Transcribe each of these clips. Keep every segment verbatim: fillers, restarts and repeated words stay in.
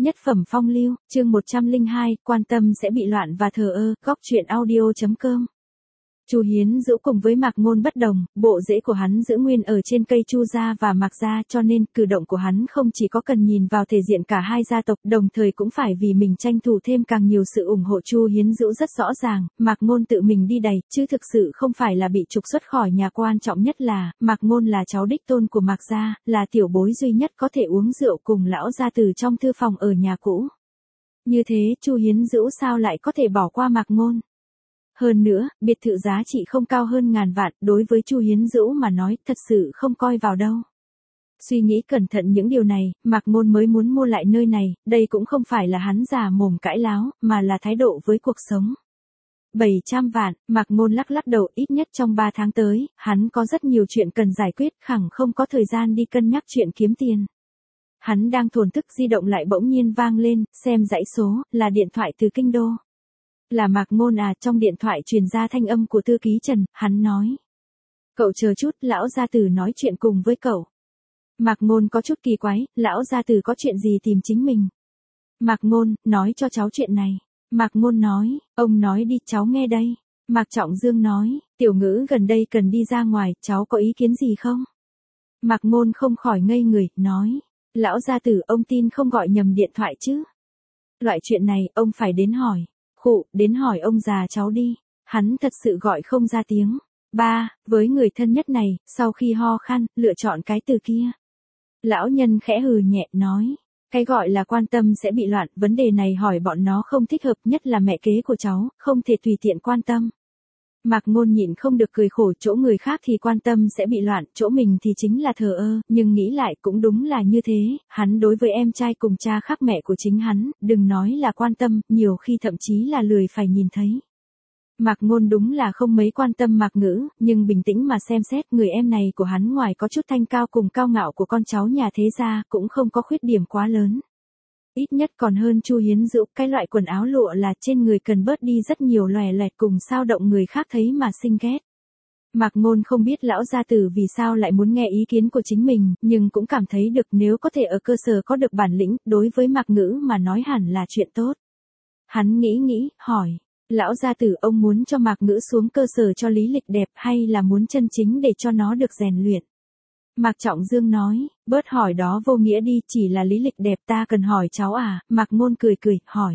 Nhất phẩm phong lưu, chương một trăm lẻ hai, quan tâm sẽ bị loạn và thờ ơ, góc truyện audio chấm com. Chu Hiến Dữu cùng với Mạc Ngôn bất đồng, bộ rễ của hắn giữ nguyên ở trên cây Chu gia và Mạc gia, cho nên cử động của hắn không chỉ có cần nhìn vào thể diện cả hai gia tộc, đồng thời cũng phải vì mình tranh thủ thêm càng nhiều sự ủng hộ. Chu Hiến Dữu rất rõ ràng, Mạc Ngôn tự mình đi đầy, chứ thực sự không phải là bị trục xuất khỏi nhà. Quan trọng nhất là, Mạc Ngôn là cháu đích tôn của Mạc gia, là tiểu bối duy nhất có thể uống rượu cùng lão gia từ trong thư phòng ở nhà cũ. Như thế, Chu Hiến Dữu sao lại có thể bỏ qua Mạc Ngôn? Hơn nữa, biệt thự giá trị không cao hơn ngàn vạn, đối với Chu Hiến Dữu mà nói, thật sự không coi vào đâu. Suy nghĩ cẩn thận những điều này, Mạc Ngôn mới muốn mua lại nơi này, đây cũng không phải là hắn già mồm cãi láo, mà là thái độ với cuộc sống. bảy trăm vạn, Mạc Ngôn lắc lắc đầu, ít nhất trong ba tháng tới, hắn có rất nhiều chuyện cần giải quyết, khẳng không có thời gian đi cân nhắc chuyện kiếm tiền. Hắn đang thổn thức, di động lại bỗng nhiên vang lên, xem dãy số, là điện thoại từ kinh đô. Là Mạc Ngôn à? Trong điện thoại truyền ra thanh âm của thư ký Trần, hắn nói. Cậu chờ chút, lão gia tử nói chuyện cùng với cậu. Mạc Ngôn có chút kỳ quái, lão gia tử có chuyện gì tìm chính mình? Mạc Ngôn, nói cho cháu chuyện này. Mạc Ngôn nói, ông nói đi, cháu nghe đây. Mạc Trọng Dương nói, tiểu Ngữ gần đây cần đi ra ngoài, cháu có ý kiến gì không? Mạc Ngôn không khỏi ngây người, nói. Lão gia tử, ông tin không gọi nhầm điện thoại chứ? Loại chuyện này, ông phải đến hỏi. Khụ, đến hỏi ông già cháu đi. Hắn thật sự gọi không ra tiếng. Ba, với người thân nhất này, sau khi ho khan, lựa chọn cái từ kia. Lão nhân khẽ hừ nhẹ, nói. Cái gọi là quan tâm sẽ bị loạn, vấn đề này hỏi bọn nó không thích hợp, nhất là mẹ kế của cháu, không thể tùy tiện quan tâm. Mạc Ngôn nhịn không được cười khổ, chỗ người khác thì quan tâm sẽ bị loạn, chỗ mình thì chính là thờ ơ, nhưng nghĩ lại cũng đúng là như thế, hắn đối với em trai cùng cha khác mẹ của chính hắn, đừng nói là quan tâm, nhiều khi thậm chí là lười phải nhìn thấy. Mạc Ngôn đúng là không mấy quan tâm Mạc Ngữ, nhưng bình tĩnh mà xem xét, người em này của hắn ngoài có chút thanh cao cùng cao ngạo của con cháu nhà thế gia, cũng không có khuyết điểm quá lớn. Ít nhất còn hơn Chu Hiến Dữu, cái loại quần áo lụa là trên người cần bớt đi rất nhiều lòe loẹt cùng sao động người khác thấy mà sinh ghét. Mạc Ngôn không biết lão gia tử vì sao lại muốn nghe ý kiến của chính mình, nhưng cũng cảm thấy được nếu có thể ở cơ sở có được bản lĩnh, đối với Mạc Ngữ mà nói hẳn là chuyện tốt. Hắn nghĩ nghĩ, hỏi, lão gia tử, ông muốn cho Mạc Ngữ xuống cơ sở cho lý lịch đẹp hay là muốn chân chính để cho nó được rèn luyện? Mạc Trọng Dương nói, bớt hỏi đó vô nghĩa đi, chỉ là lý lịch đẹp ta cần hỏi cháu à? Mạc Ngôn cười cười, hỏi.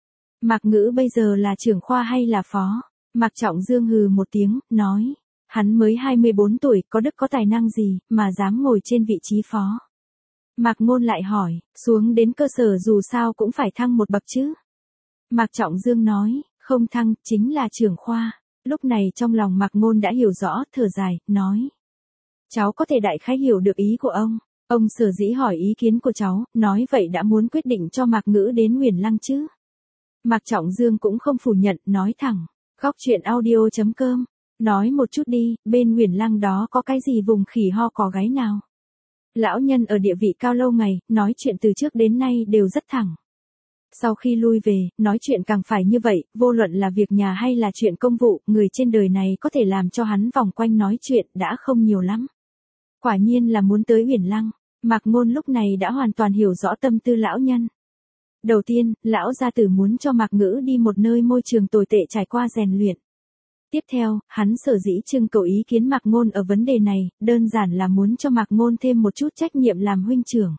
Mạc Ngữ bây giờ là trưởng khoa hay là phó? Mạc Trọng Dương hừ một tiếng, nói. Hắn mới hai mươi bốn tuổi, có đức có tài năng gì, mà dám ngồi trên vị trí phó? Mạc Ngôn lại hỏi, xuống đến cơ sở dù sao cũng phải thăng một bậc chứ? Mạc Trọng Dương nói, không thăng, chính là trưởng khoa. Lúc này trong lòng Mạc Ngôn đã hiểu rõ, thở dài, nói. Cháu có thể đại khái hiểu được ý của ông. Ông sở dĩ hỏi ý kiến của cháu, nói vậy đã muốn quyết định cho Mạc Ngữ đến Huyền Lăng chứ? Mạc Trọng Dương cũng không phủ nhận, nói thẳng. Góc truyện audio chấm com. Nói một chút đi, bên Huyền Lăng đó có cái gì vùng khỉ ho cò gáy nào? Lão nhân ở địa vị cao lâu ngày, nói chuyện từ trước đến nay đều rất thẳng. Sau khi lui về, nói chuyện càng phải như vậy, vô luận là việc nhà hay là chuyện công vụ, người trên đời này có thể làm cho hắn vòng quanh nói chuyện đã không nhiều lắm. Quả nhiên là muốn tới Huyền Lăng, Mạc Ngôn lúc này đã hoàn toàn hiểu rõ tâm tư lão nhân. Đầu tiên, lão gia tử muốn cho Mạc Ngữ đi một nơi môi trường tồi tệ trải qua rèn luyện. Tiếp theo, hắn sở dĩ trưng cầu ý kiến Mạc Ngôn ở vấn đề này, đơn giản là muốn cho Mạc Ngôn thêm một chút trách nhiệm làm huynh trưởng.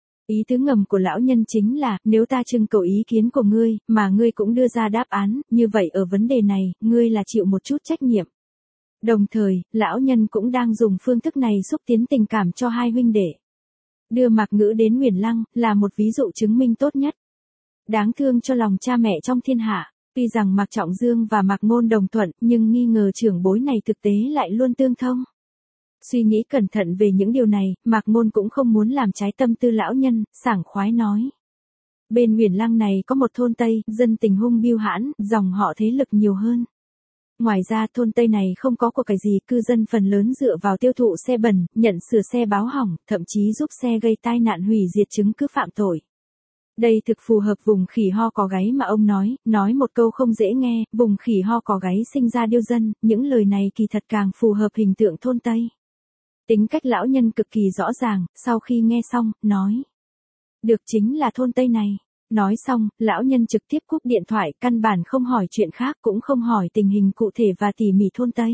Ý tứ ngầm của lão nhân chính là, nếu ta trưng cầu ý kiến của ngươi, mà ngươi cũng đưa ra đáp án, như vậy ở vấn đề này, ngươi là chịu một chút trách nhiệm. Đồng thời, lão nhân cũng đang dùng phương thức này xúc tiến tình cảm cho hai huynh đệ. Đưa Mạc Ngữ đến Huyền Lăng, là một ví dụ chứng minh tốt nhất. Đáng thương cho lòng cha mẹ trong thiên hạ, tuy rằng Mạc Trọng Dương và Mạc Ngôn đồng thuận, nhưng nghi ngờ trưởng bối này thực tế lại luôn tương thông. Suy nghĩ cẩn thận về những điều này, Mạc Ngôn cũng không muốn làm trái tâm tư lão nhân, sảng khoái nói. Bên Huyền Lăng này có một thôn Tây, dân tình hung biêu hãn, dòng họ thế lực nhiều hơn. Ngoài ra thôn Tây này không có của cải gì, cư dân phần lớn dựa vào tiêu thụ xe bẩn, nhận sửa xe báo hỏng, thậm chí giúp xe gây tai nạn hủy diệt chứng cứ phạm tội. Đây thực phù hợp vùng khỉ ho cò gáy mà ông nói, nói một câu không dễ nghe, vùng khỉ ho cò gáy sinh ra điêu dân, những lời này kỳ thật càng phù hợp hình tượng thôn Tây. Tính cách lão nhân cực kỳ rõ ràng, sau khi nghe xong, nói. Được, chính là thôn Tây này. Nói xong, lão nhân trực tiếp cúp điện thoại, căn bản không hỏi chuyện khác cũng không hỏi tình hình cụ thể và tỉ mỉ thôn Tây.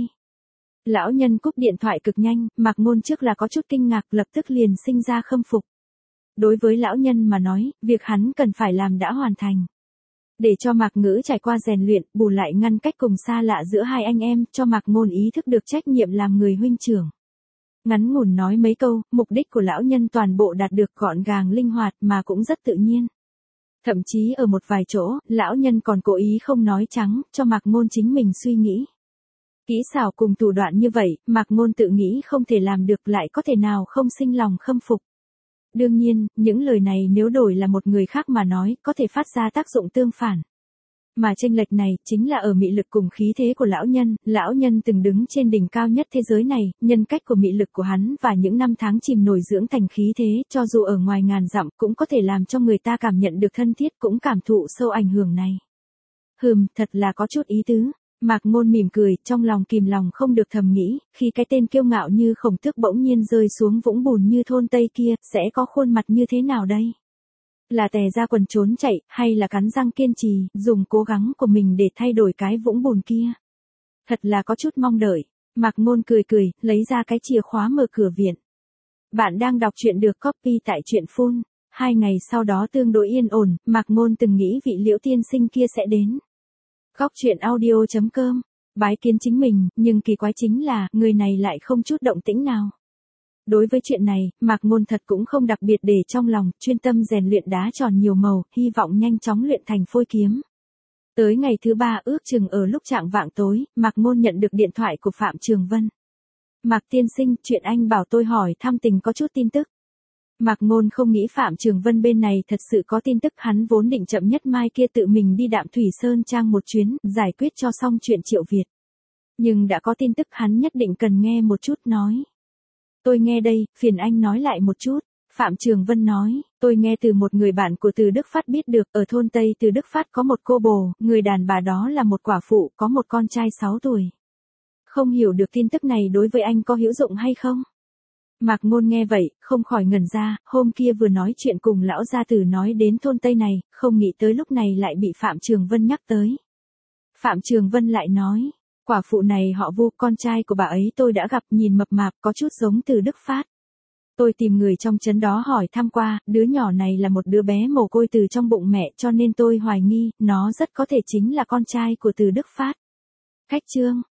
Lão nhân cúp điện thoại cực nhanh, Mạc Ngôn trước là có chút kinh ngạc lập tức liền sinh ra khâm phục. Đối với lão nhân mà nói, việc hắn cần phải làm đã hoàn thành. Để cho Mạc Ngữ trải qua rèn luyện, bù lại ngăn cách cùng xa lạ giữa hai anh em, cho Mạc Ngôn ý thức được trách nhiệm làm người huynh trưởng. Ngắn ngủn nói mấy câu, mục đích của lão nhân toàn bộ đạt được gọn gàng linh hoạt mà cũng rất tự nhiên. Thậm chí ở một vài chỗ, lão nhân còn cố ý không nói trắng, cho Mạc Ngôn chính mình suy nghĩ. Kỹ xảo cùng thủ đoạn như vậy, Mạc Ngôn tự nghĩ không thể làm được lại có thể nào không sinh lòng khâm phục. Đương nhiên, những lời này nếu đổi là một người khác mà nói, có thể phát ra tác dụng tương phản. Mà chênh lệch này, chính là ở mị lực cùng khí thế của lão nhân, lão nhân từng đứng trên đỉnh cao nhất thế giới này, nhân cách của mị lực của hắn và những năm tháng chìm nổi dưỡng thành khí thế, cho dù ở ngoài ngàn dặm, cũng có thể làm cho người ta cảm nhận được thân thiết, cũng cảm thụ sâu ảnh hưởng này. Hừm, thật là có chút ý tứ. Mạc Ngôn mỉm cười, trong lòng kìm lòng không được thầm nghĩ, khi cái tên kiêu ngạo như Khổng Tước bỗng nhiên rơi xuống vũng bùn như thôn Tây kia, sẽ có khuôn mặt như thế nào đây? Là tè ra quần trốn chạy, hay là cắn răng kiên trì, dùng cố gắng của mình để thay đổi cái vũng bùn kia? Thật là có chút mong đợi. Mạc Ngôn cười cười, lấy ra cái chìa khóa mở cửa viện. Bạn đang đọc truyện được copy tại truyện phun. Hai ngày sau đó tương đối yên ổn, Mạc Ngôn từng nghĩ vị Liễu tiên sinh kia sẽ đến. Góc truyện audio chấm com, bái kiến chính mình, nhưng kỳ quái chính là, người này lại không chút động tĩnh nào. Đối với chuyện này, Mạc Ngôn thật cũng không đặc biệt để trong lòng, chuyên tâm rèn luyện đá tròn nhiều màu, hy vọng nhanh chóng luyện thành phôi kiếm. Tới ngày thứ ba ước chừng ở lúc chạng vạng tối, Mạc Ngôn nhận được điện thoại của Phạm Trường Vân. Mạc tiên sinh, chuyện anh bảo tôi hỏi thăm tình có chút tin tức. Mạc Ngôn không nghĩ Phạm Trường Vân bên này thật sự có tin tức, hắn vốn định chậm nhất mai kia tự mình đi Đạm Thủy Sơn Trang một chuyến, giải quyết cho xong chuyện Triệu Việt. Nhưng đã có tin tức hắn nhất định cần nghe một chút nói. Tôi nghe đây, phiền anh nói lại một chút. Phạm Trường Vân nói, tôi nghe từ một người bạn của Từ Đức Phát biết được, ở thôn Tây Từ Đức Phát có một cô bồ, người đàn bà đó là một quả phụ, có một con trai sáu tuổi. Không hiểu được tin tức này đối với anh có hữu dụng hay không? Mạc Ngôn nghe vậy, không khỏi ngẩn ra, hôm kia vừa nói chuyện cùng lão gia tử nói đến thôn Tây này, không nghĩ tới lúc này lại bị Phạm Trường Vân nhắc tới. Phạm Trường Vân lại nói, quả phụ này họ Vu, con trai của bà ấy tôi đã gặp, nhìn mập mạp, có chút giống Từ Đức Phát. Tôi tìm người trong trấn đó hỏi thăm qua, đứa nhỏ này là một đứa bé mồ côi từ trong bụng mẹ, cho nên tôi hoài nghi, nó rất có thể chính là con trai của Từ Đức Phát. Khách chương.